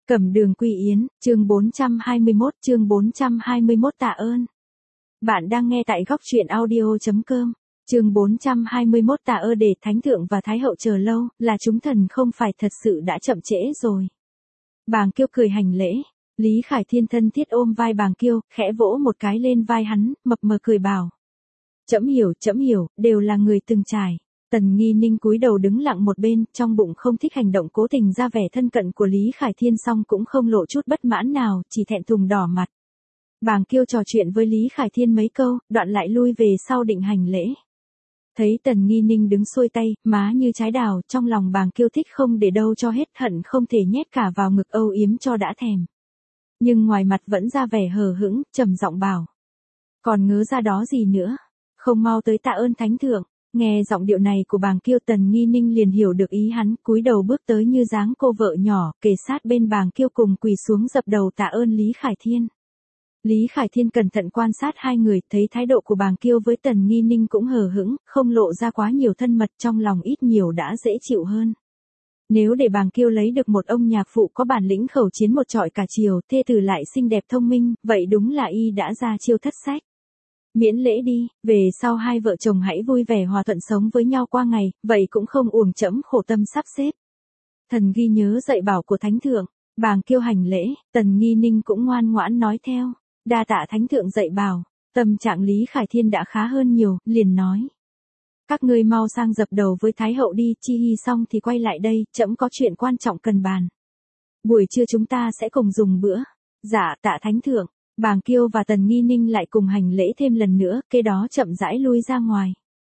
Cẩm Đường Quy Yến, chương 421 tạ ơn. Bạn đang nghe tại góc truyện audio.com. Chương 421 tạ ơn. Để Thánh Thượng và Thái Hậu chờ lâu, là chúng thần không phải thật sự đã chậm trễ rồi. Bàng Kiêu cười hành lễ. Lý Khải Thiên thân thiết ôm vai Bàng Kiêu, khẽ vỗ một cái lên vai hắn, mập mờ cười bảo. Trẫm hiểu, đều là người từng trải. Tần Nghi Ninh cúi đầu đứng lặng một bên, trong bụng không thích hành động cố tình ra vẻ thân cận của Lý Khải Thiên, song cũng không lộ chút bất mãn nào, chỉ thẹn thùng đỏ mặt. Bàng Kiêu trò chuyện với Lý Khải Thiên mấy câu, đoạn lại lui về sau định hành lễ. Thấy Tần Nghi Ninh đứng xuôi tay, má như trái đào, trong lòng Bàng Kiêu thích không để đâu cho hết, hận không thể nhét cả vào ngực âu yếm cho đã thèm. Nhưng ngoài mặt vẫn ra vẻ hờ hững, trầm giọng bảo. Còn ngớ ra đó gì nữa, không mau tới tạ ơn Thánh Thượng. Nghe giọng điệu này của Bàng Kiêu, Tần Nghi Ninh liền hiểu được ý hắn, cúi đầu bước tới như dáng cô vợ nhỏ, kề sát bên Bàng Kiêu cùng quỳ xuống dập đầu tạ ơn Lý Khải Thiên. Lý Khải Thiên cẩn thận quan sát hai người, thấy thái độ của Bàng Kiêu với Tần Nghi Ninh cũng hờ hững, không lộ ra quá nhiều thân mật, trong lòng ít nhiều đã dễ chịu hơn. Nếu để Bàng Kiêu lấy được một ông nhạc phụ có bản lĩnh khẩu chiến một trọi cả chiều, thê tử lại xinh đẹp thông minh, vậy đúng là y đã ra chiêu thất sách. Miễn lễ đi, về sau hai vợ chồng hãy vui vẻ hòa thuận sống với nhau qua ngày, vậy cũng không uổng trẫm khổ tâm sắp xếp. Thần ghi nhớ dạy bảo của Thánh Thượng. Bàng Kiêu hành lễ, Tần Nghi Ninh cũng ngoan ngoãn nói theo. Đa tạ Thánh Thượng dạy bảo. Tâm trạng Lý Khải Thiên đã khá hơn nhiều, liền nói. Các ngươi mau sang dập đầu với Thái Hậu đi, chi hy xong thì quay lại đây, trẫm có chuyện quan trọng cần bàn. Buổi trưa chúng ta sẽ cùng dùng bữa. Dạ tạ Thánh Thượng. Bàng Kiêu và Tần Nghi Ninh lại cùng hành lễ thêm lần nữa, kế đó chậm rãi lui ra ngoài.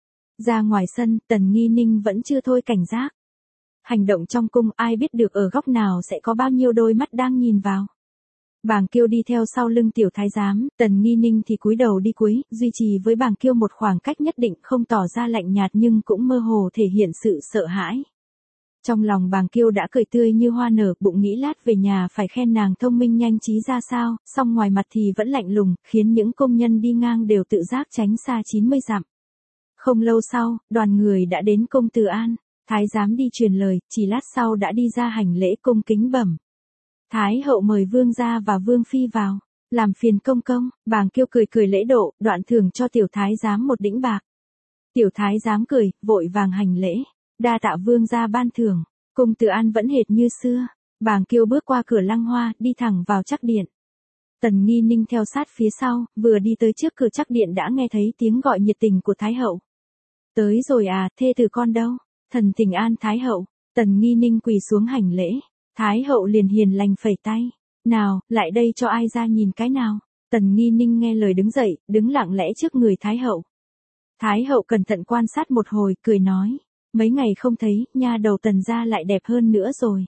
Ra ngoài sân, Tần Nghi Ninh vẫn chưa thôi cảnh giác. Hành động trong cung ai biết được ở góc nào sẽ có bao nhiêu đôi mắt đang nhìn vào. Bàng Kiêu đi theo sau lưng tiểu thái giám, Tần Nghi Ninh thì cúi đầu đi cuối, duy trì với Bàng Kiêu một khoảng cách nhất định, không tỏ ra lạnh nhạt nhưng cũng mơ hồ thể hiện sự sợ hãi. Trong lòng Bàng Kiêu đã cười tươi như hoa nở, bụng nghĩ lát về nhà phải khen nàng thông minh nhanh trí ra sao, song ngoài mặt thì vẫn lạnh lùng, khiến những công nhân đi ngang đều tự giác tránh xa 90 dặm. Không lâu sau, đoàn người đã đến cung Từ An, thái giám đi truyền lời, chỉ lát sau đã đi ra hành lễ cung kính bẩm. Thái Hậu mời vương gia và vương phi vào, làm phiền công công. Bàng Kiêu cười lễ độ, đoạn thưởng cho tiểu thái giám một đĩnh bạc. Tiểu thái giám cười, vội vàng hành lễ. Đa tạ vương gia ban thưởng. Cung Từ An vẫn hệt như xưa. Bàng Kiêu bước qua cửa lăng hoa, đi thẳng vào trắc điện. Tần Nghi Ninh theo sát phía sau, vừa đi tới trước cửa trắc điện đã nghe thấy tiếng gọi nhiệt tình của Thái Hậu. Tới rồi à, thê tử con đâu? Thần thỉnh an Thái Hậu. Tần Nghi Ninh quỳ xuống hành lễ. Thái Hậu liền hiền lành phẩy tay. Nào, lại đây cho ai ra nhìn cái nào. Tần Nghi Ninh nghe lời đứng dậy, đứng lặng lẽ trước người Thái Hậu. Thái Hậu cẩn thận quan sát một hồi, cười nói. Mấy ngày không thấy, nha đầu Tần gia lại đẹp hơn nữa rồi.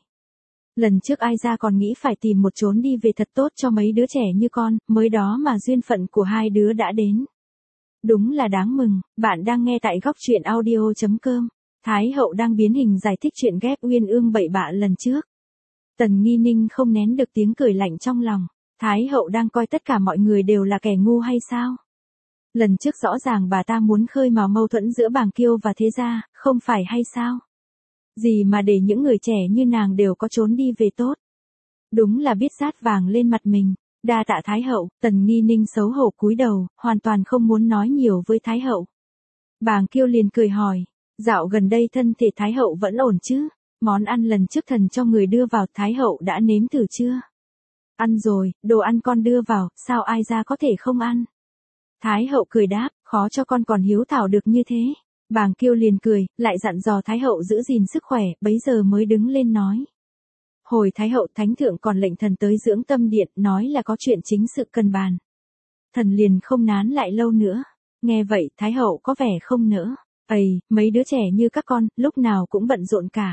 Lần trước ai ra còn nghĩ phải tìm một chốn đi về thật tốt cho mấy đứa trẻ như con, mới đó mà duyên phận của hai đứa đã đến. Đúng là đáng mừng. Bạn đang nghe tại góc truyện audio.com. Thái Hậu đang biến hình giải thích chuyện ghép Uyên Ương bậy bạ lần trước. Tần Nghi Ninh không nén được tiếng cười lạnh trong lòng. Thái Hậu đang coi tất cả mọi người đều là kẻ ngu hay sao? Lần trước rõ ràng bà ta muốn khơi mào mâu thuẫn giữa Bàng Kiêu và thế gia, không phải hay sao? Gì mà để những người trẻ như nàng đều có trốn đi về tốt. Đúng là biết sát vàng lên mặt mình. Đa tạ Thái Hậu. Tần Nghi Ninh xấu hổ cúi đầu, hoàn toàn không muốn nói nhiều với Thái Hậu. Bàng Kiêu liền cười hỏi. Dạo gần đây thân thể Thái Hậu vẫn ổn chứ? Món ăn lần trước thần cho người đưa vào Thái Hậu đã nếm thử chưa? Ăn rồi, đồ ăn con đưa vào, sao ai ra có thể không ăn? Thái Hậu cười đáp, khó cho con còn hiếu thảo được như thế. Bàng Kiêu liền cười, lại dặn dò Thái Hậu giữ gìn sức khỏe, bấy giờ mới đứng lên nói. Hồi Thái Hậu Thánh Thượng còn lệnh thần tới dưỡng tâm điện, nói là có chuyện chính sự cần bàn. Thần liền không nán lại lâu nữa. Nghe vậy Thái Hậu có vẻ không nỡ. Ây, mấy đứa trẻ như các con, lúc nào cũng bận rộn cả.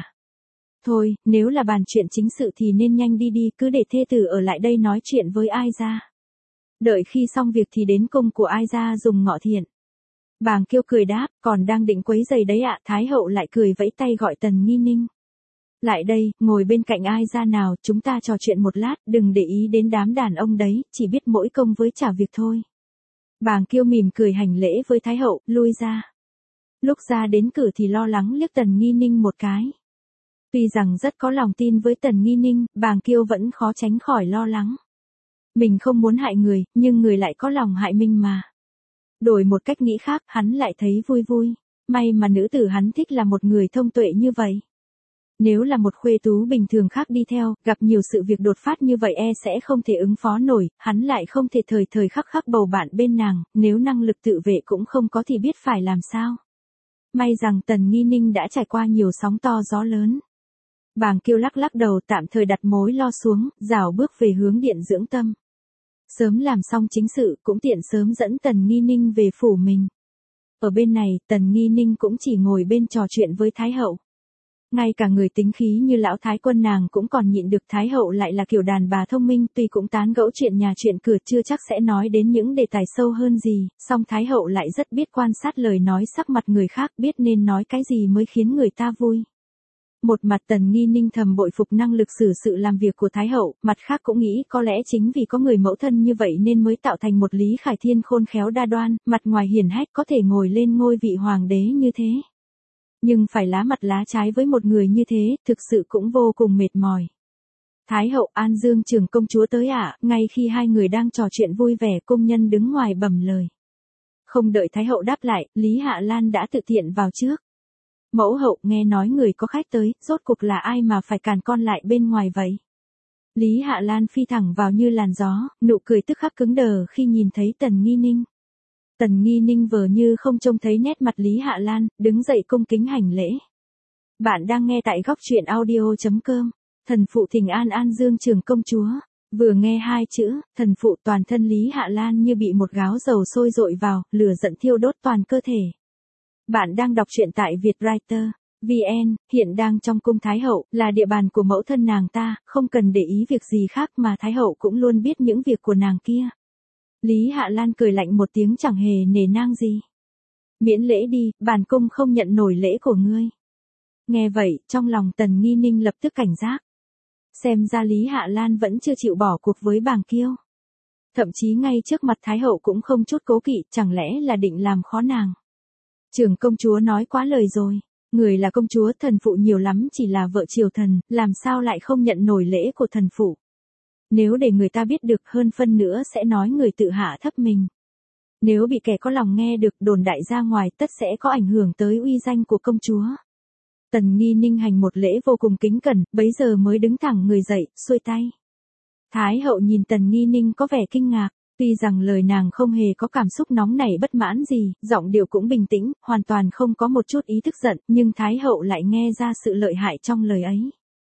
Thôi, nếu là bàn chuyện chính sự thì nên nhanh đi đi, cứ để thê tử ở lại đây nói chuyện với ai ra. Đợi khi xong việc thì đến cung của ai ra dùng ngọ thiện. Bàng Kiêu cười đáp, còn đang định quấy giày đấy ạ. Thái Hậu lại cười vẫy tay gọi Tần Nghi Ninh. Lại đây, ngồi bên cạnh ai ra nào, chúng ta trò chuyện một lát, đừng để ý đến đám đàn ông đấy, chỉ biết mỗi công với trả việc thôi. Bàng Kiêu mỉm cười hành lễ với Thái Hậu, lui ra. Lúc ra đến cửa thì lo lắng liếc Tần Nghi Ninh một cái. Tuy rằng rất có lòng tin với Tần Nghi Ninh, Bàng Kiêu vẫn khó tránh khỏi lo lắng. Mình không muốn hại người, nhưng người lại có lòng hại mình mà. Đổi một cách nghĩ khác, hắn lại thấy vui vui. May mà nữ tử hắn thích là một người thông tuệ như vậy. Nếu là một khuê tú bình thường khác đi theo, gặp nhiều sự việc đột phát như vậy sẽ không thể ứng phó nổi, hắn lại không thể thời thời khắc khắc bầu bạn bên nàng, nếu năng lực tự vệ cũng không có thì biết phải làm sao. May rằng Tần Nghi Ninh đã trải qua nhiều sóng to gió lớn. Bàng Kiêu lắc lắc đầu tạm thời đặt mối lo xuống, rảo bước về hướng điện dưỡng tâm. Sớm làm xong chính sự cũng tiện sớm dẫn Tần Nghi Ninh về phủ mình. Ở bên này, Tần Nghi Ninh cũng chỉ ngồi bên trò chuyện với Thái hậu. Ngay cả người tính khí như lão Thái quân nàng cũng còn nhịn được. Thái hậu lại là kiểu đàn bà thông minh, tuy cũng tán gẫu chuyện nhà chuyện cửa chưa chắc sẽ nói đến những đề tài sâu hơn gì, song Thái hậu lại rất biết quan sát lời nói sắc mặt người khác, biết nên nói cái gì mới khiến người ta vui. Một mặt Tần Nghi Ninh thầm bội phục năng lực xử sự làm việc của Thái hậu, mặt khác cũng nghĩ có lẽ chính vì có người mẫu thân như vậy nên mới tạo thành một Lý Khải Thiên khôn khéo đa đoan, mặt ngoài hiển hách có thể ngồi lên ngôi vị hoàng đế như thế. Nhưng phải lá mặt lá trái với một người như thế, thực sự cũng vô cùng mệt mỏi. Thái hậu, An Dương trưởng công chúa tới ạ. Ngay khi hai người đang trò chuyện vui vẻ, cung nhân đứng ngoài bẩm lời. Không đợi Thái hậu đáp lại, Lý Hạ Lan đã tự tiện vào trước. Mẫu hậu, nghe nói người có khách tới, rốt cuộc là ai mà phải càn con lại bên ngoài vậy? Lý Hạ Lan phi thẳng vào như làn gió, nụ cười tức khắc cứng đờ khi nhìn thấy Tần Nghi Ninh. Tần Nghi Ninh vờ như không trông thấy nét mặt Lý Hạ Lan, đứng dậy cung kính hành lễ. Bạn đang nghe tại góc truyện audio.com. Thần phụ thỉnh an An Dương trưởng công chúa. Vừa nghe hai chữ, thần phụ, toàn thân Lý Hạ Lan như bị một gáo dầu sôi dội vào, lửa giận thiêu đốt toàn cơ thể. Bạn đang đọc truyện tại Vietwriter VN, hiện đang trong cung Thái hậu, là địa bàn của mẫu thân nàng ta, không cần để ý việc gì khác mà Thái hậu cũng luôn biết những việc của nàng kia. Lý Hạ Lan cười lạnh một tiếng chẳng hề nể nang gì. Miễn lễ đi, bản cung không nhận nổi lễ của ngươi. Nghe vậy, trong lòng Tần Nghi Ninh lập tức cảnh giác. Xem ra Lý Hạ Lan vẫn chưa chịu bỏ cuộc với Bàng Kiêu. Thậm chí ngay trước mặt Thái hậu cũng không chút cố kỵ, chẳng lẽ là định làm khó nàng. Trưởng công chúa nói quá lời rồi. Người là công chúa, thần phụ nhiều lắm chỉ là vợ triều thần, làm sao lại không nhận nổi lễ của thần phụ. Nếu để người ta biết được, hơn phân nữa sẽ nói người tự hạ thấp mình. Nếu bị kẻ có lòng nghe được, đồn đại ra ngoài, tất sẽ có ảnh hưởng tới uy danh của công chúa. Tần Nghi Ninh hành một lễ vô cùng kính cẩn, bấy giờ mới đứng thẳng người dậy, xuôi tay. Thái hậu nhìn Tần Nghi Ninh có vẻ kinh ngạc, tuy rằng lời nàng không hề có cảm xúc nóng nảy bất mãn gì, giọng điệu cũng bình tĩnh, hoàn toàn không có một chút ý tức giận, nhưng Thái hậu lại nghe ra sự lợi hại trong lời ấy.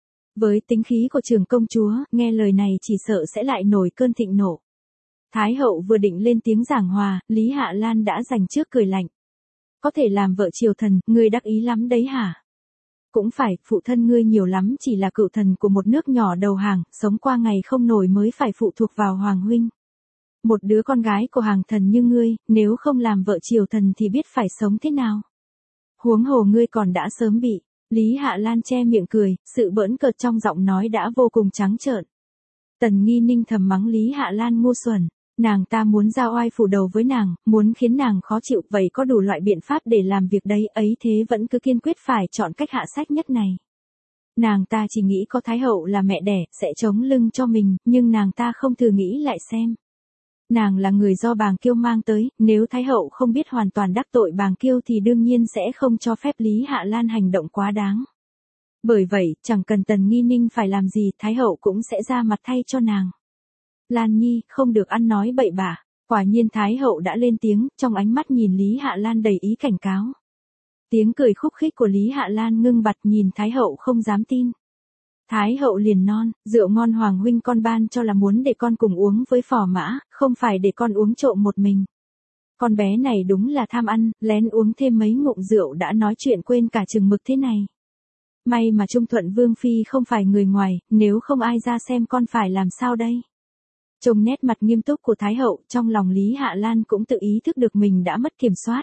Với tính khí của trưởng công chúa, nghe lời này chỉ sợ sẽ lại nổi cơn thịnh nộ. Thái hậu vừa định lên tiếng giảng hòa, Lý Hạ Lan đã giành trước cười lạnh. Có thể làm vợ triều thần, ngươi đắc ý lắm đấy hả? Cũng phải, phụ thân ngươi nhiều lắm chỉ là cựu thần của một nước nhỏ đầu hàng, sống qua ngày không nổi mới phải phụ thuộc vào hoàng huynh. Một đứa con gái của hàng thần như ngươi, nếu không làm vợ triều thần thì biết phải sống thế nào. Huống hồ ngươi còn đã sớm bị. Lý Hạ Lan che miệng cười, sự bỡn cợt trong giọng nói đã vô cùng trắng trợn. Tần Nghi Ninh thầm mắng Lý Hạ Lan ngu xuẩn, nàng ta muốn giao oai phủ đầu với nàng, muốn khiến nàng khó chịu, vậy có đủ loại biện pháp để làm việc đấy, ấy thế vẫn cứ kiên quyết phải chọn cách hạ sách nhất này. Nàng ta chỉ nghĩ có Thái hậu là mẹ đẻ, sẽ chống lưng cho mình, nhưng nàng ta không thử nghĩ lại xem. Nàng là người do Bàng Kiêu mang tới, nếu Thái hậu không biết hoàn toàn đắc tội Bàng Kiêu thì đương nhiên sẽ không cho phép Lý Hạ Lan hành động quá đáng. Bởi vậy, chẳng cần Tần Nghi Ninh phải làm gì, Thái hậu cũng sẽ ra mặt thay cho nàng. Lan Nhi, không được ăn nói bậy bạ. Quả nhiên Thái hậu đã lên tiếng, trong ánh mắt nhìn Lý Hạ Lan đầy ý cảnh cáo. Tiếng cười khúc khích của Lý Hạ Lan ngưng bặt, nhìn Thái hậu không dám tin. Thái hậu liền non, rượu ngon hoàng huynh con ban cho là muốn để con cùng uống với phò mã, không phải để con uống trộm một mình. Con bé này đúng là tham ăn, lén uống thêm mấy ngụm rượu đã nói chuyện quên cả chừng mực thế này. May mà Trung Thuận Vương Phi không phải người ngoài, nếu không ai ra xem con phải làm sao đây. Trông nét mặt nghiêm túc của Thái hậu, trong lòng Lý Hạ Lan cũng tự ý thức được mình đã mất kiểm soát.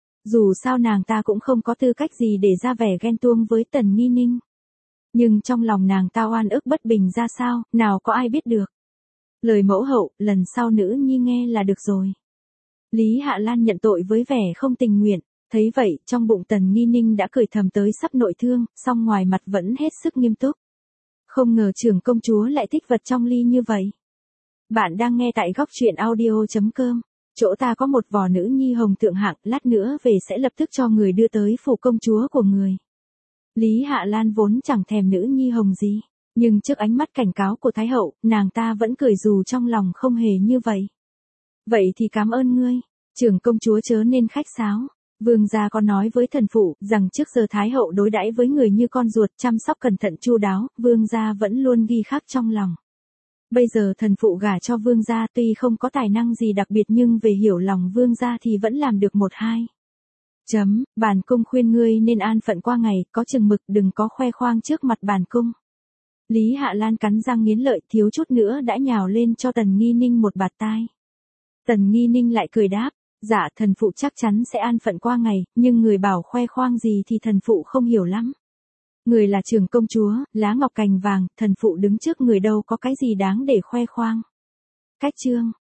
Dù sao nàng ta cũng không có tư cách gì để ra vẻ ghen tuông với Tần Nghi Ninh. Nhưng trong lòng nàng ta oan ức bất bình ra sao, nào có ai biết được. Lời mẫu hậu, lần sau nữ nhi nghe là được rồi. Lý Hạ Lan nhận tội với vẻ không tình nguyện. Thấy vậy, trong bụng Tần Nghi Ninh đã cười thầm tới sắp nội thương, song ngoài mặt vẫn hết sức nghiêm túc. Không ngờ trưởng công chúa lại thích vật trong ly như vậy. Bạn đang nghe tại góc truyện audio.com. Chỗ ta có một vò nữ nhi hồng thượng hạng, lát nữa về sẽ lập tức cho người đưa tới phủ công chúa của người. Lý Hạ Lan vốn chẳng thèm nữ nhi hồng gì, nhưng trước ánh mắt cảnh cáo của Thái hậu, nàng ta vẫn cười dù trong lòng không hề như vậy. Vậy thì cảm ơn ngươi, trưởng công chúa chớ nên khách sáo. Vương gia có nói với thần phụ rằng trước giờ Thái hậu đối đãi với người như con ruột, chăm sóc cẩn thận chu đáo, vương gia vẫn luôn ghi khắc trong lòng. Bây giờ thần phụ gả cho vương gia tuy không có tài năng gì đặc biệt nhưng về hiểu lòng vương gia thì vẫn làm được một hai. Bản cung khuyên ngươi nên an phận qua ngày, có chừng mực, đừng có khoe khoang trước mặt bản cung. Lý Hạ Lan cắn răng nghiến lợi, thiếu chút nữa đã nhào lên cho Tần Nghi Ninh một bạt tai. Tần Nghi Ninh lại cười đáp, dạ thần phụ chắc chắn sẽ an phận qua ngày, nhưng người bảo khoe khoang gì thì thần phụ không hiểu lắm. Người là trưởng công chúa, lá ngọc cành vàng, thần phụ đứng trước người đâu có cái gì đáng để khoe khoang. Cách chương